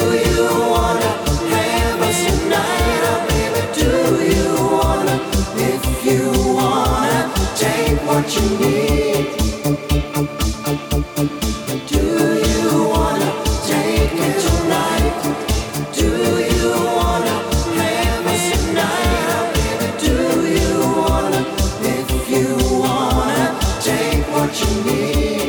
you wanna have us tonight? Oh baby, do you wanna? If you wanna, take what you need. Do you wanna take it tonight? Do you wanna have us tonight? Oh baby, do you wanna? If you wanna, take what you need.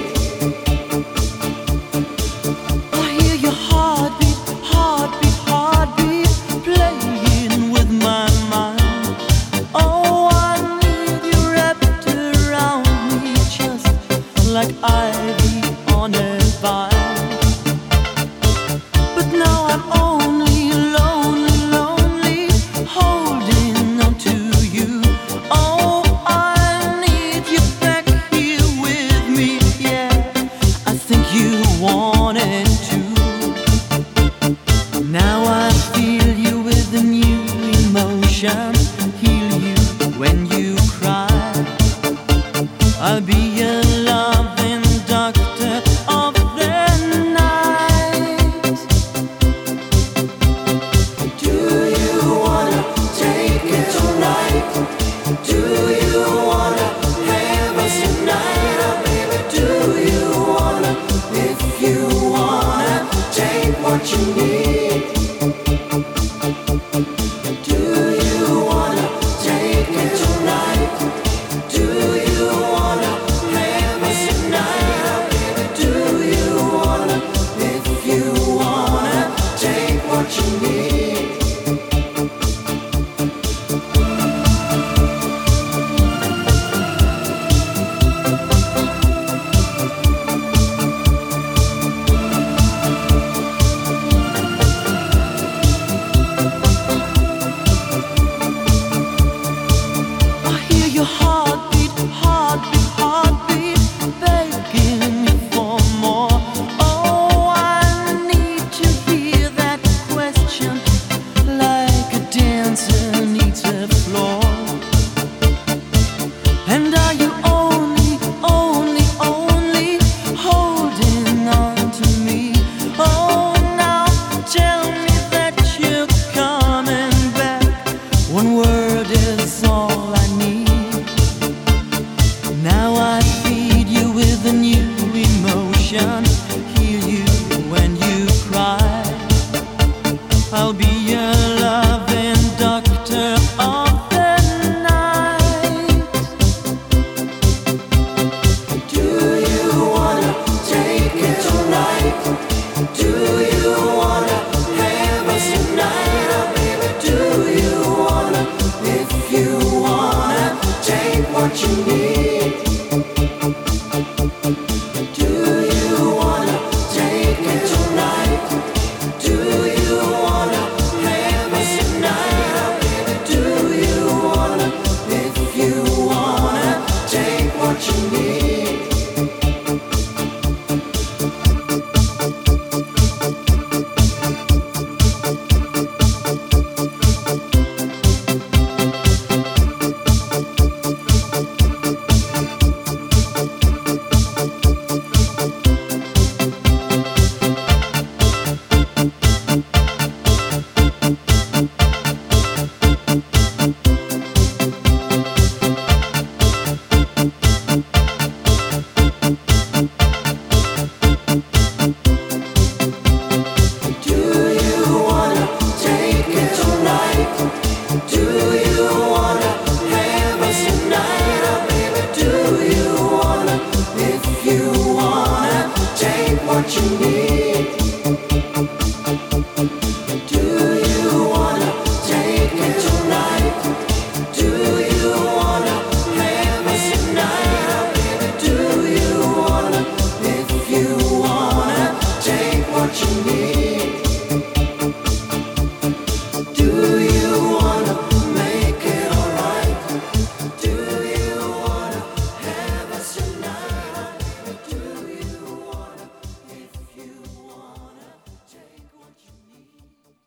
I hear your heartbeat, heartbeat, heartbeat playing with my mind. Oh, I need you wrapped around me just like ivy on a vine. But now I'm only lonely, lonely, holding on to you. Oh, I need you back here with me, yeah. I think you wanted to. Now I feel you with a new emotion. Heal you when you cry. I'll be a loving doctor of the night. Do you wanna take it tonight? Do you wanna have us tonight? Oh baby, do you wanna? If you wanna, take what you need.